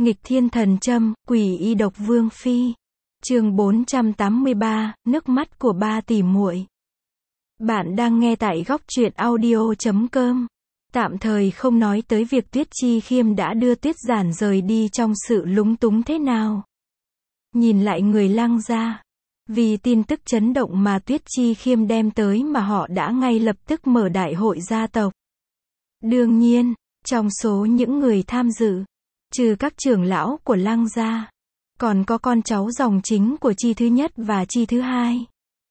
Nghịch thiên thần châm, quỷ y độc vương phi. Chương 483, nước mắt của ba tỷ muội. Bạn đang nghe tại góc truyện audio.com. Tạm thời không nói tới việc Tuyết Chi Khiêm đã đưa Tuyết Giản rời đi trong sự lúng túng thế nào. Nhìn lại người Lăng gia. Vì tin tức chấn động mà Tuyết Chi Khiêm đem tới mà họ đã ngay lập tức mở đại hội gia tộc. Đương nhiên, trong số những người tham dự, trừ các trưởng lão của Lăng gia, còn có con cháu dòng chính của Chi thứ nhất và Chi thứ hai.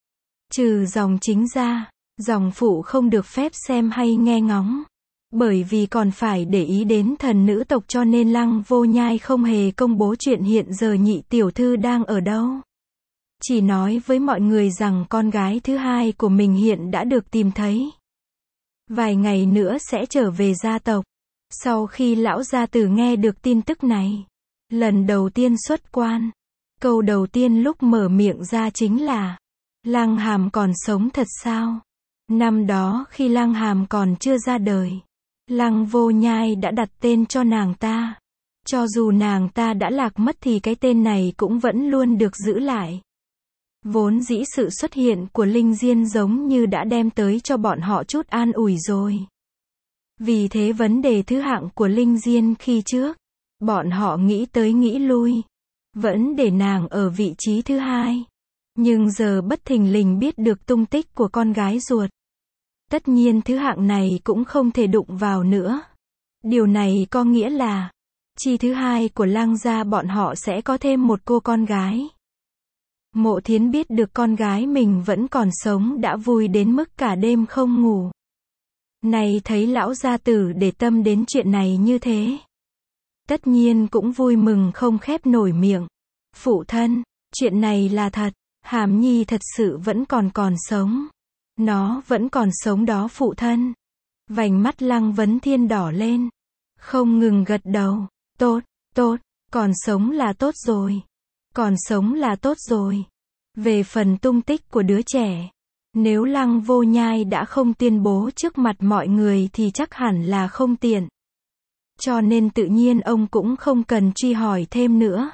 Trừ dòng chính ra, dòng phụ không được phép xem hay nghe ngóng. Bởi vì còn phải để ý đến thần nữ tộc cho nên Lăng Vô Nhai không hề công bố chuyện hiện giờ nhị tiểu thư đang ở đâu. Chỉ nói với mọi người rằng con gái thứ hai của mình hiện đã được tìm thấy. Vài ngày nữa sẽ trở về gia tộc. Sau khi lão gia tử nghe được tin tức này, lần đầu tiên xuất quan, câu đầu tiên lúc mở miệng ra chính là: Lăng Hàm còn sống thật sao? Năm đó khi Lăng Hàm còn chưa ra đời, Lăng Vô Nhai đã đặt tên cho nàng ta. Cho dù nàng ta đã lạc mất thì cái tên này cũng vẫn luôn được giữ lại. Vốn dĩ sự xuất hiện của Linh Diên giống như đã đem tới cho bọn họ chút an ủi rồi. Vì thế vấn đề thứ hạng của Linh Diên khi trước, bọn họ nghĩ tới nghĩ lui, vẫn để nàng ở vị trí thứ hai. Nhưng giờ bất thình lình biết được tung tích của con gái ruột. Tất nhiên thứ hạng này cũng không thể đụng vào nữa. Điều này có nghĩa là, Chi thứ hai của Lăng gia bọn họ sẽ có thêm một cô con gái. Mộ Thiến biết được con gái mình vẫn còn sống đã vui đến mức cả đêm không ngủ. Này thấy lão gia tử để tâm đến chuyện này như thế, tất nhiên cũng vui mừng không khép nổi miệng. Phụ thân, chuyện này là thật, Hàm Nhi thật sự vẫn còn sống. Nó vẫn còn sống đó phụ thân. Vành mắt Lăng Vấn Thiên đỏ lên, không ngừng gật đầu. Tốt, còn sống là tốt rồi. Còn sống là tốt rồi. Về phần tung tích của đứa trẻ, nếu Lăng Vô Nhai đã không tuyên bố trước mặt mọi người thì chắc hẳn là không tiện. Cho nên tự nhiên ông cũng không cần truy hỏi thêm nữa.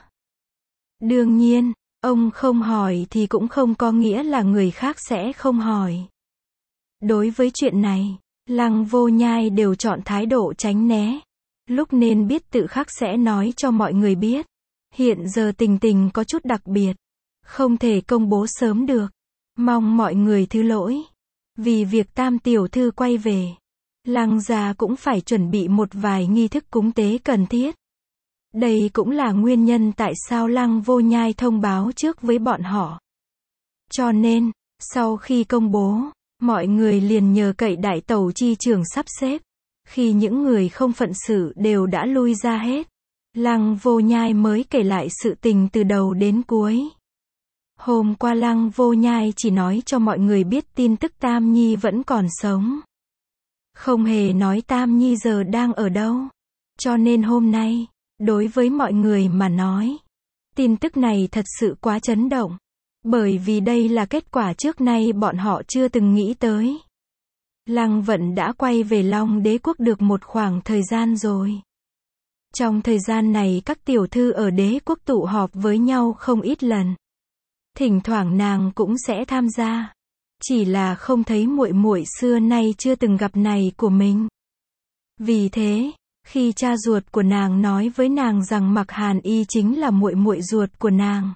Đương nhiên, ông không hỏi thì cũng không có nghĩa là người khác sẽ không hỏi. Đối với chuyện này, Lăng Vô Nhai đều chọn thái độ tránh né. Lúc nên biết tự khắc sẽ nói cho mọi người biết. Hiện giờ tình tình có chút đặc biệt, không thể công bố sớm được. Mong mọi người thứ lỗi. Vì việc tam tiểu thư quay về, Lăng gia cũng phải chuẩn bị một vài nghi thức cúng tế cần thiết. Đây cũng là nguyên nhân tại sao Lăng Vô Nhai thông báo trước với bọn họ. Cho nên, sau khi công bố, mọi người liền nhờ cậy đại tẩu chi trưởng sắp xếp. Khi những người không phận sự đều đã lui ra hết, Lăng Vô Nhai mới kể lại sự tình từ đầu đến cuối. Hôm qua Lăng Vô Nhai chỉ nói cho mọi người biết tin tức Tam Nhi vẫn còn sống. Không hề nói Tam Nhi giờ đang ở đâu. Cho nên hôm nay, đối với mọi người mà nói, tin tức này thật sự quá chấn động. Bởi vì đây là kết quả trước nay bọn họ chưa từng nghĩ tới. Lăng Vận đã quay về Long Đế Quốc được một khoảng thời gian rồi. Trong thời gian này các tiểu thư ở đế quốc tụ họp với nhau không ít lần. Thỉnh thoảng nàng cũng sẽ tham gia. Chỉ là không thấy muội muội xưa nay chưa từng gặp này của mình. Vì thế, khi cha ruột của nàng nói với nàng rằng Mặc Hàn Y chính là muội muội ruột của nàng,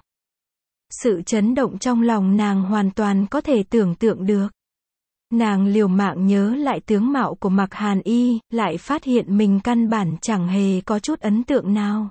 sự chấn động trong lòng nàng hoàn toàn có thể tưởng tượng được. Nàng liều mạng nhớ lại tướng mạo của Mặc Hàn Y, lại phát hiện mình căn bản chẳng hề có chút ấn tượng nào.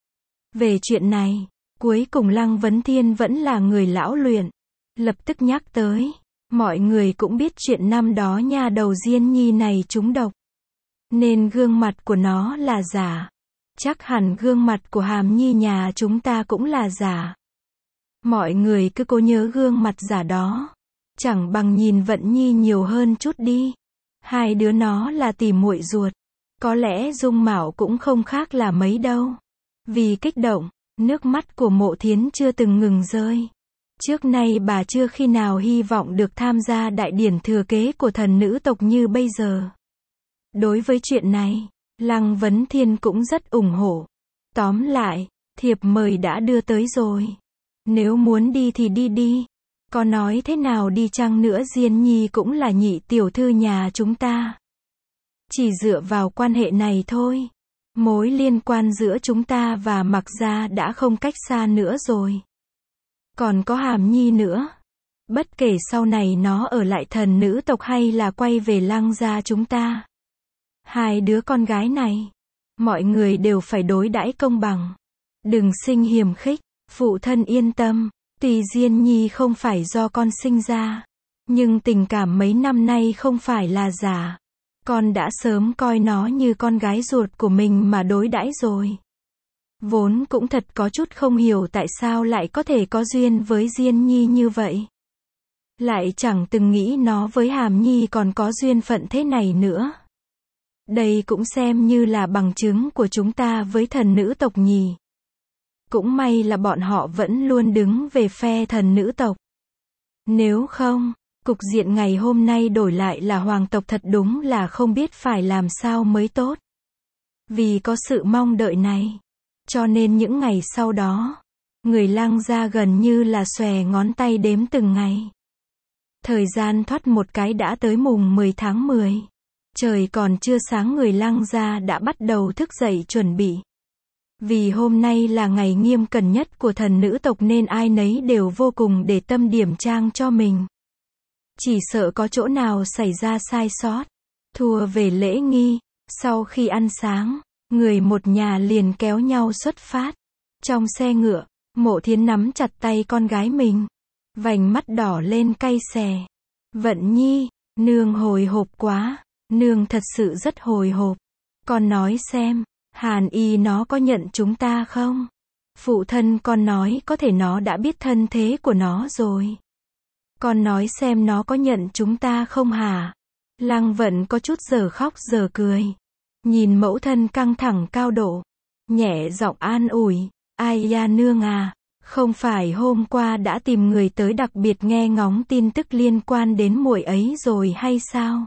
Về chuyện này, cuối cùng Lăng Vấn Thiên vẫn là người lão luyện, lập tức nhắc tới. Mọi người cũng biết chuyện năm đó nha đầu Diên Nhi này trúng độc, nên gương mặt của nó là giả. Chắc hẳn gương mặt của Hàm Nhi nhà chúng ta cũng là giả. Mọi người cứ cố nhớ gương mặt giả đó. Chẳng bằng nhìn Vận Nhi nhiều hơn chút đi. Hai đứa nó là tỷ muội ruột. Có lẽ dung mạo cũng không khác là mấy đâu. Vì kích động, nước mắt của Mộ Thiến chưa từng ngừng rơi. Trước nay bà chưa khi nào hy vọng được tham gia đại điển thừa kế của thần nữ tộc như bây giờ. Đối với chuyện này, Lăng Vấn Thiên cũng rất ủng hộ. Tóm lại, thiệp mời đã đưa tới rồi. Nếu muốn đi thì đi đi. Có nói thế nào đi chăng nữa Diên Nhi cũng là nhị tiểu thư nhà chúng ta. Chỉ dựa vào quan hệ này thôi. Mối liên quan giữa chúng ta và Mạc gia đã không cách xa nữa rồi. Còn có Hàm Nhi nữa. Bất kể sau này nó ở lại thần nữ tộc hay là quay về Lăng gia chúng ta. Hai đứa con gái này, mọi người đều phải đối đãi công bằng. Đừng sinh hiềm khích, phụ thân yên tâm, tuy Diên Nhi không phải do con sinh ra, nhưng tình cảm mấy năm nay không phải là giả. Con đã sớm coi nó như con gái ruột của mình mà đối đãi rồi. Vốn cũng thật có chút không hiểu tại sao lại có thể có duyên với Diên Nhi như vậy. Lại chẳng từng nghĩ nó với Hàm Nhi còn có duyên phận thế này nữa. Đây cũng xem như là bằng chứng của chúng ta với thần nữ tộc nhỉ. Cũng may là bọn họ vẫn luôn đứng về phe thần nữ tộc. Nếu không, cục diện ngày hôm nay đổi lại là hoàng tộc thật đúng là không biết phải làm sao mới tốt. Vì có sự mong đợi này, cho nên những ngày sau đó, người Lăng gia gần như là xòe ngón tay đếm từng ngày. Thời gian thoát một cái đã tới mùng 10 tháng 10. Trời còn chưa sáng người Lăng gia đã bắt đầu thức dậy chuẩn bị. Vì hôm nay là ngày nghiêm cẩn nhất của thần nữ tộc nên ai nấy đều vô cùng để tâm điểm trang cho mình. Chỉ sợ có chỗ nào xảy ra sai sót, thua về lễ nghi. Sau khi ăn sáng, người một nhà liền kéo nhau xuất phát. Trong xe ngựa, Mộ Thiến nắm chặt tay con gái mình, vành mắt đỏ lên cay xè. Vận Nhi, nương hồi hộp quá, nương thật sự rất hồi hộp. Con nói xem, Hàn Y nó có nhận chúng ta không? Phụ thân con nói có thể nó đã biết thân thế của nó rồi. Con nói xem nó có nhận chúng ta không hả? Lăng Vận có chút giờ khóc giờ cười. Nhìn mẫu thân căng thẳng cao độ, nhẹ giọng an ủi, ai da nương à, không phải hôm qua đã tìm người tới đặc biệt nghe ngóng tin tức liên quan đến muội ấy rồi hay sao?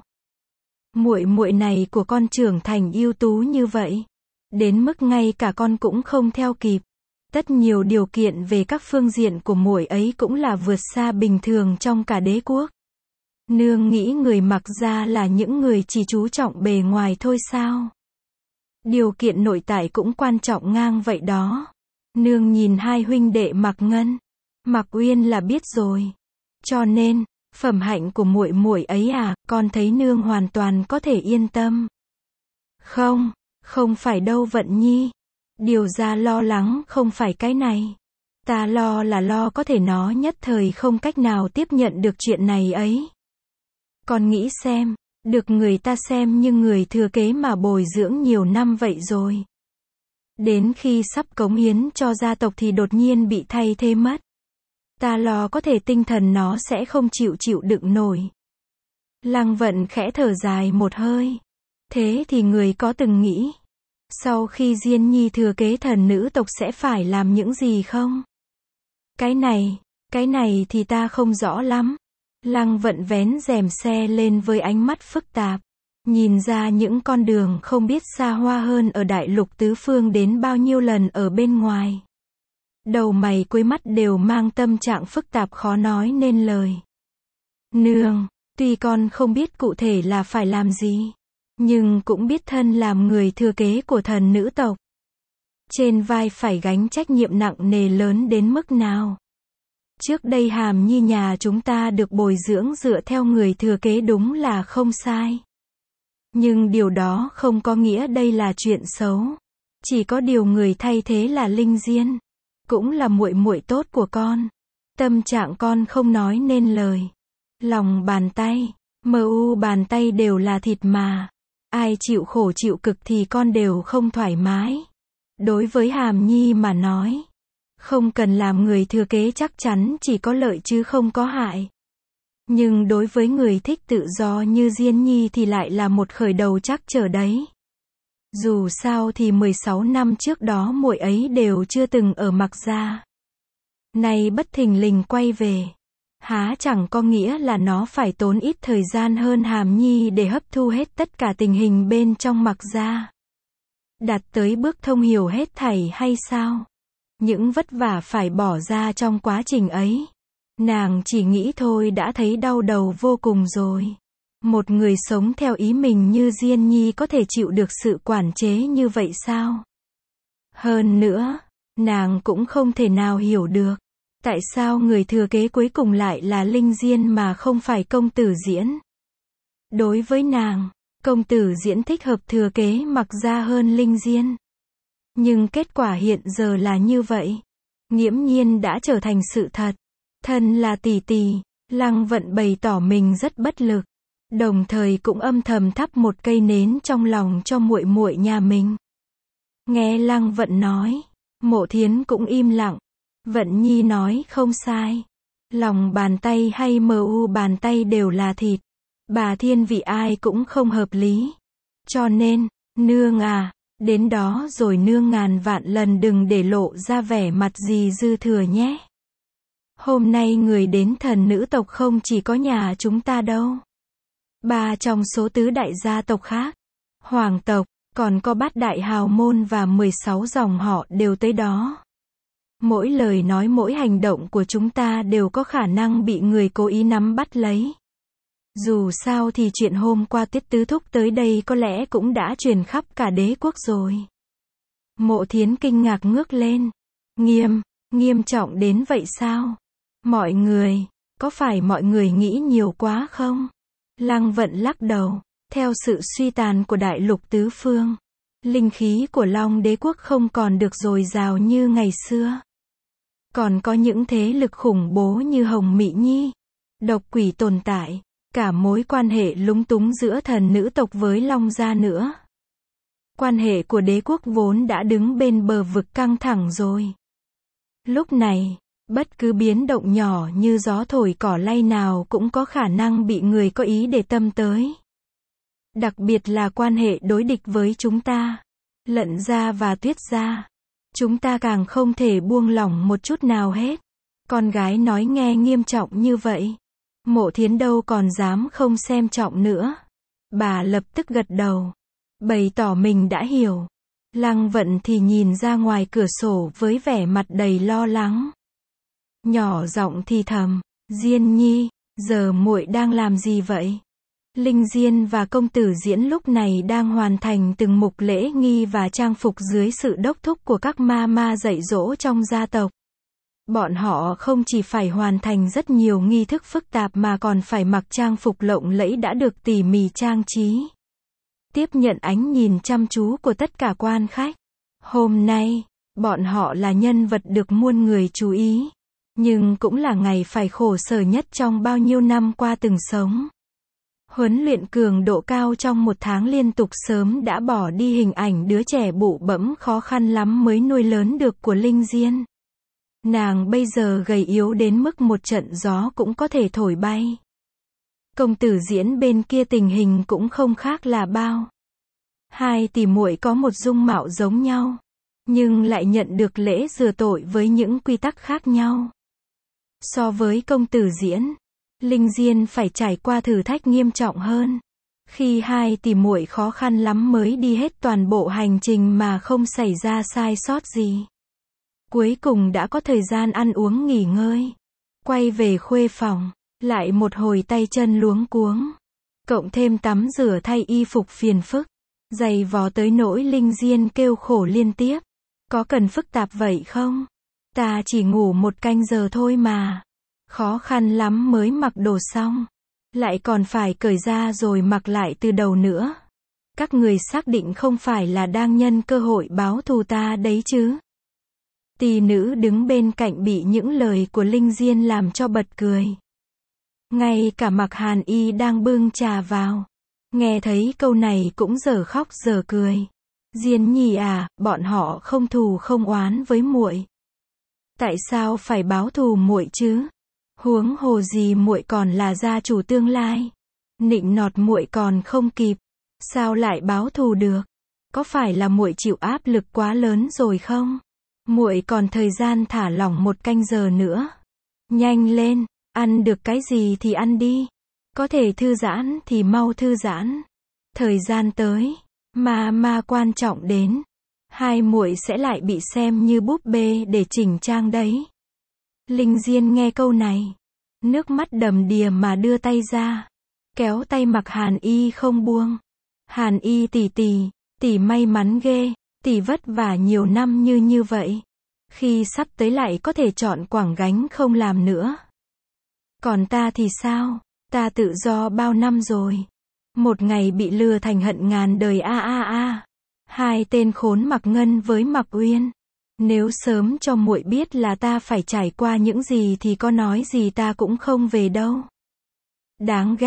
Muội muội này của con trưởng thành ưu tú như vậy, đến mức ngay cả con cũng không theo kịp. Tất nhiều điều kiện về các phương diện của muội ấy cũng là vượt xa bình thường trong cả đế quốc. Nương nghĩ người Mạc gia là những người chỉ chú trọng bề ngoài thôi sao? Điều kiện nội tại cũng quan trọng ngang vậy đó. Nương nhìn hai huynh đệ Mạc Ngân, Mạc Uyên là biết rồi. Cho nên, phẩm hạnh của muội muội ấy à, con thấy nương hoàn toàn có thể yên tâm. Không, không phải đâu Vận Nhi. Điều ra lo lắng không phải cái này. Ta lo là lo có thể nó nhất thời không cách nào tiếp nhận được chuyện này ấy. Con nghĩ xem, được người ta xem như người thừa kế mà bồi dưỡng nhiều năm vậy rồi. Đến khi sắp cống hiến cho gia tộc thì đột nhiên bị thay thế mất. Ta lo có thể tinh thần nó sẽ không chịu đựng nổi. Lăng Vận khẽ thở dài một hơi. Thế thì người có từng nghĩ, sau khi Diên Nhi thừa kế thần nữ tộc sẽ phải làm những gì không? Cái này thì ta không rõ lắm. Lăng Vận vén rèm xe lên với ánh mắt phức tạp, nhìn ra những con đường không biết xa hoa hơn ở đại lục tứ phương đến bao nhiêu lần ở bên ngoài. Đầu mày cuối mắt đều mang tâm trạng phức tạp khó nói nên lời. Nương, tuy con không biết cụ thể là phải làm gì, nhưng cũng biết thân làm người thừa kế của thần nữ tộc, trên vai phải gánh trách nhiệm nặng nề lớn đến mức nào. Trước đây Hàm Nhi nhà chúng ta được bồi dưỡng dựa theo người thừa kế đúng là không sai. Nhưng điều đó không có nghĩa đây là chuyện xấu. Chỉ có điều người thay thế là Linh Diên, cũng là muội muội tốt của con. Tâm trạng con không nói nên lời. Lòng bàn tay, bàn tay đều là thịt mà. Ai chịu khổ chịu cực thì con đều không thoải mái. Đối với Hàm Nhi mà nói, không cần làm người thừa kế chắc chắn chỉ có lợi chứ không có hại. Nhưng đối với người thích tự do như Diên Nhi thì lại là một khởi đầu chắc trở đấy. Dù sao thì 16 năm trước đó muội ấy đều chưa từng ở Mạc gia. Nay bất thình lình quay về, há chẳng có nghĩa là nó phải tốn ít thời gian hơn Hàm Nhi để hấp thu hết tất cả tình hình bên trong Mạc gia. Đạt tới bước thông hiểu hết thảy hay sao? Những vất vả phải bỏ ra trong quá trình ấy. Nàng chỉ nghĩ thôi đã thấy đau đầu vô cùng rồi. Một người sống theo ý mình như Diên Nhi có thể chịu được sự quản chế như vậy sao? Hơn nữa, nàng cũng không thể nào hiểu được. Tại sao người thừa kế cuối cùng lại là Linh Diên mà không phải công tử Diễn? Đối với nàng, công tử Diễn thích hợp thừa kế Mặc Gia hơn Linh Diên. Nhưng kết quả hiện giờ là như vậy. Nghiễm nhiên đã trở thành sự thật. Thân là tỷ tỷ, Lăng Vận bày tỏ mình rất bất lực. Đồng thời cũng âm thầm thắp một cây nến trong lòng cho muội muội nhà mình. Nghe Lăng Vận nói, Mộ Thiến cũng im lặng. Vận Nhi nói không sai. Lòng bàn tay hay mu bàn tay đều là thịt. Bà thiên vị ai cũng không hợp lý. Cho nên, nương à, đến đó rồi nương ngàn vạn lần đừng để lộ ra vẻ mặt gì dư thừa nhé. Hôm nay người đến thần nữ tộc không chỉ có nhà chúng ta đâu. 3 trong số 4 đại gia tộc khác, hoàng tộc, còn có bát đại hào môn và 16 dòng họ đều tới đó. Mỗi lời nói mỗi hành động của chúng ta đều có khả năng bị người cố ý nắm bắt lấy. Dù sao thì chuyện hôm qua Tiết Tứ Thúc tới đây có lẽ cũng đã truyền khắp cả đế quốc rồi. Mộ Thiến kinh ngạc ngước lên. Nghiêm trọng đến vậy sao? Mọi người, có phải mọi người nghĩ nhiều quá không? Lăng Vận lắc đầu. Theo sự suy tàn của đại lục tứ phương, linh khí của Long đế quốc không còn được dồi dào như ngày xưa. Còn có những thế lực khủng bố như Hồng Mị Nhi, độc quỷ tồn tại, cả mối quan hệ lúng túng giữa thần nữ tộc với Long gia nữa. Quan hệ của đế quốc vốn đã đứng bên bờ vực căng thẳng rồi. Lúc này, bất cứ biến động nhỏ như gió thổi cỏ lay nào cũng có khả năng bị người có ý để tâm tới. Đặc biệt là quan hệ đối địch với chúng ta, Lận gia và Tuyết gia. Chúng ta càng không thể buông lỏng một chút nào hết. Con gái nói nghe nghiêm trọng như vậy. Mộ Thiến đâu còn dám không xem trọng nữa. Bà lập tức gật đầu, bày tỏ mình đã hiểu. Lăng Vận thì nhìn ra ngoài cửa sổ với vẻ mặt đầy lo lắng. Nhỏ giọng thì thầm, Diên Nhi, giờ muội đang làm gì vậy? Linh Diên và công tử Diễn lúc này đang hoàn thành từng mục lễ nghi và trang phục dưới sự đốc thúc của các ma dạy dỗ trong gia tộc. Bọn họ không chỉ phải hoàn thành rất nhiều nghi thức phức tạp mà còn phải mặc trang phục lộng lẫy đã được tỉ mỉ trang trí. Tiếp nhận ánh nhìn chăm chú của tất cả quan khách. Hôm nay, bọn họ là nhân vật được muôn người chú ý. Nhưng cũng là ngày phải khổ sở nhất trong bao nhiêu năm qua từng sống. Huấn luyện cường độ cao trong 1 tháng liên tục sớm đã bỏ đi hình ảnh đứa trẻ bụ bẫm khó khăn lắm mới nuôi lớn được của Linh Diên. Nàng bây giờ gầy yếu đến mức một trận gió cũng có thể thổi bay. Công tử Diễn bên kia tình hình cũng không khác là bao. Hai tỷ muội có một dung mạo giống nhau, nhưng lại nhận được lễ rửa tội với những quy tắc khác nhau. So với công tử Diễn, Linh Diên phải trải qua thử thách nghiêm trọng hơn. Khi hai tỷ muội khó khăn lắm mới đi hết toàn bộ hành trình mà không xảy ra sai sót gì. Cuối cùng đã có thời gian ăn uống nghỉ ngơi. Quay về khuê phòng, lại một hồi tay chân luống cuống. Cộng thêm tắm rửa thay y phục phiền phức, giày vò tới nỗi Linh Diên kêu khổ liên tiếp. Có cần phức tạp vậy không? Ta chỉ ngủ 1 canh giờ thôi mà. Khó khăn lắm mới mặc đồ xong. Lại còn phải cởi ra rồi mặc lại từ đầu nữa. Các người xác định không phải là đang nhân cơ hội báo thù ta đấy chứ? Tỷ nữ đứng bên cạnh bị những lời của Linh Diên làm cho bật cười. Ngay cả Mặc Hàn Y đang bưng trà vào, nghe thấy câu này cũng dở khóc dở cười. Diên Nhi à, bọn họ không thù không oán với muội. Tại sao phải báo thù muội chứ? Huống hồ gì muội còn là gia chủ tương lai. Nịnh nọt muội còn không kịp, sao lại báo thù được? Có phải là muội chịu áp lực quá lớn rồi không? Muội còn thời gian thả lỏng 1 canh giờ nữa. Nhanh lên, ăn được cái gì thì ăn đi. Có thể thư giãn thì mau thư giãn. Thời gian tới, Mà quan trọng đến, hai muội sẽ lại bị xem như búp bê để chỉnh trang đấy. Linh Diên nghe câu này, nước mắt đầm đìa mà đưa tay ra, kéo tay Mạc Hàn Y không buông. Hàn Y tỷ may mắn ghê, tỷ vất vả nhiều năm như vậy. Khi sắp tới lại có thể chọn quẳng gánh không làm nữa. Còn ta thì sao? Ta tự do bao năm rồi. Một ngày bị lừa thành hận ngàn đời a. Hai tên khốn Mạc Ngân với Mạc Uyên. Nếu sớm cho muội biết là ta phải trải qua những gì thì có nói gì ta cũng không về đâu. Đáng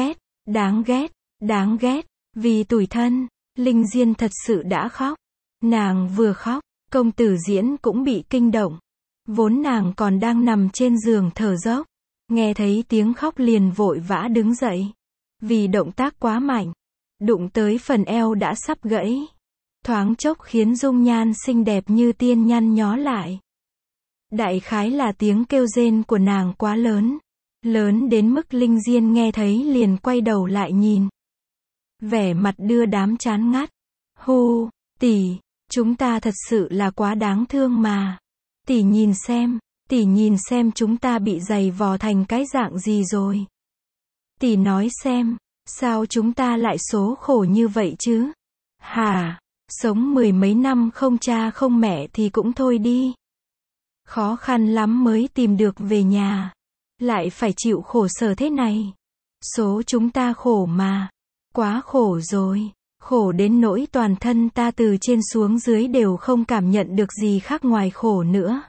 ghét, vì tủi thân, Linh Diên thật sự đã khóc. Nàng vừa khóc, công tử Diễn cũng bị kinh động. Vốn nàng còn đang nằm trên giường thở dốc, nghe thấy tiếng khóc liền vội vã đứng dậy. Vì động tác quá mạnh, đụng tới phần eo đã sắp gãy. Thoáng chốc khiến dung nhan xinh đẹp như tiên nhăn nhó lại. Đại khái là tiếng kêu rên của nàng quá lớn. Lớn đến mức Linh Diên nghe thấy liền quay đầu lại nhìn. Vẻ mặt đưa đám chán ngắt. Hu, tỷ, chúng ta thật sự là quá đáng thương mà. Tỷ nhìn xem chúng ta bị giày vò thành cái dạng gì rồi. Tỷ nói xem, sao chúng ta lại số khổ như vậy chứ? Hả? Sống 10 mấy năm không cha không mẹ thì cũng thôi đi. Khó khăn lắm mới tìm được về nhà. Lại phải chịu khổ sở thế này. Số chúng ta khổ mà. Quá khổ rồi. Khổ đến nỗi toàn thân ta từ trên xuống dưới đều không cảm nhận được gì khác ngoài khổ nữa.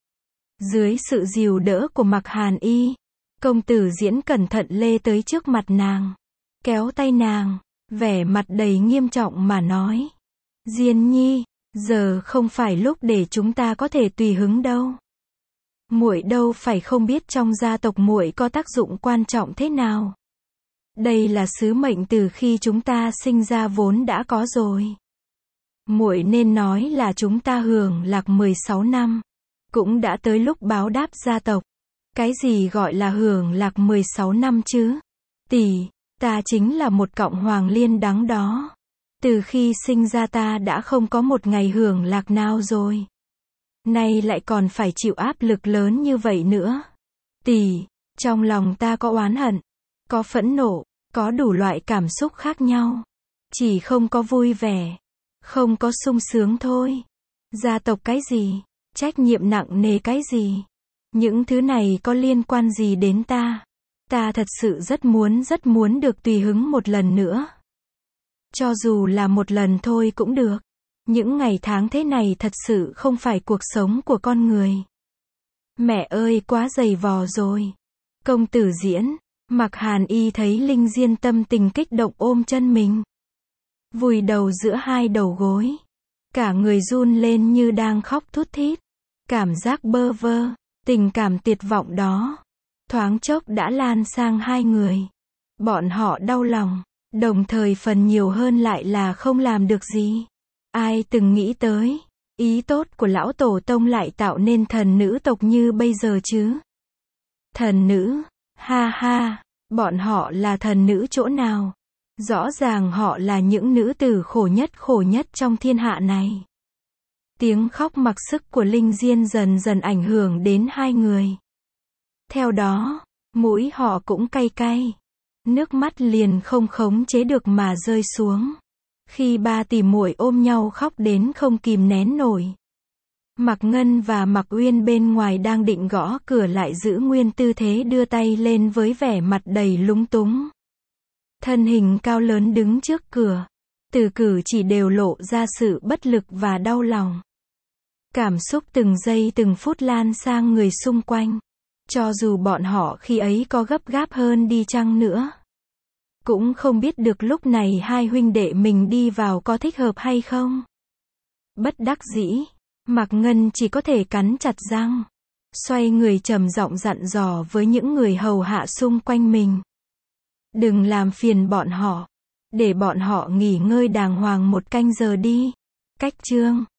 Dưới sự dìu đỡ của Mạc Hàn Y, công tử Diễn cẩn thận lê tới trước mặt nàng. Kéo tay nàng, vẻ mặt đầy nghiêm trọng mà nói. Diên nhi, giờ không phải lúc để chúng ta có thể tùy hứng đâu. Muội đâu phải không biết trong gia tộc muội có tác dụng quan trọng thế nào. Đây là sứ mệnh từ khi chúng ta sinh ra vốn đã có rồi. Muội nên nói là chúng ta hưởng lạc 16 năm, cũng đã tới lúc báo đáp gia tộc. Cái gì gọi là hưởng lạc 16 năm chứ? Tỷ, ta chính là một cọng hoàng liên đắng đó. Từ khi sinh ra ta đã không có một ngày hưởng lạc nào rồi. Nay lại còn phải chịu áp lực lớn như vậy nữa. Tỷ, trong lòng ta có oán hận, có phẫn nộ, có đủ loại cảm xúc khác nhau. Chỉ không có vui vẻ, không có sung sướng thôi. Gia tộc cái gì? Trách nhiệm nặng nề cái gì? Những thứ này có liên quan gì đến ta? Ta thật sự rất muốn được tùy hứng một lần nữa. Cho dù là một lần thôi cũng được. Những ngày tháng thế này thật sự không phải cuộc sống của con người. Mẹ ơi quá dày vò rồi. Công tử Diễn, Mạc Hàn Y thấy Linh Diên tâm tình kích động ôm chân mình. Vùi đầu giữa hai đầu gối. Cả người run lên như đang khóc thút thít. Cảm giác bơ vơ, tình cảm tuyệt vọng đó. Thoáng chốc đã lan sang hai người. Bọn họ đau lòng, đồng thời phần nhiều hơn lại là không làm được gì. Ai từng nghĩ tới, ý tốt của lão tổ tông lại tạo nên thần nữ tộc như bây giờ chứ? Thần nữ, ha ha, bọn họ là thần nữ chỗ nào? Rõ ràng họ là những nữ tử khổ nhất trong thiên hạ này. Tiếng khóc mặc sức của Linh Diên dần dần ảnh hưởng đến hai người. Theo đó, mũi họ cũng cay cay. Nước mắt liền không khống chế được mà rơi xuống. Khi ba tỷ muội ôm nhau khóc đến không kìm nén nổi. Mạc Ngân và Mạc Uyên bên ngoài đang định gõ cửa lại giữ nguyên tư thế đưa tay lên với vẻ mặt đầy lúng túng. Thân hình cao lớn đứng trước cửa. Từ cử chỉ đều lộ ra sự bất lực và đau lòng. Cảm xúc từng giây từng phút lan sang người xung quanh. Cho dù bọn họ khi ấy có gấp gáp hơn đi chăng nữa. Cũng không biết được lúc này hai huynh đệ mình đi vào có thích hợp hay không. Bất đắc dĩ, Mạc Ngân chỉ có thể cắn chặt răng. Xoay người trầm giọng dặn dò với những người hầu hạ xung quanh mình. Đừng làm phiền bọn họ. Để bọn họ nghỉ ngơi đàng hoàng một canh giờ đi. Cách chương